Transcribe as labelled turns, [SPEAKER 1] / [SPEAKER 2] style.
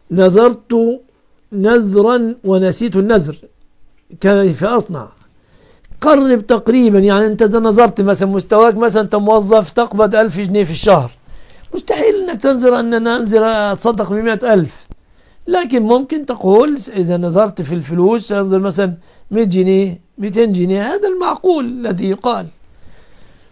[SPEAKER 1] نذرت نذرا ونسيت النذر كيف أصنع؟ قرب تقريبا، يعني أنت إذا نظرت مثلا مستواك مثلا أنت موظف تقبض 1000 جنيه في الشهر، مستحيل أنك تنظر أن أنزل أتصدق ب100,000، لكن ممكن تقول إذا نظرت في الفلوس أنظر مثلا 100 جنيه 200 جنيه، هذا المعقول الذي يقال.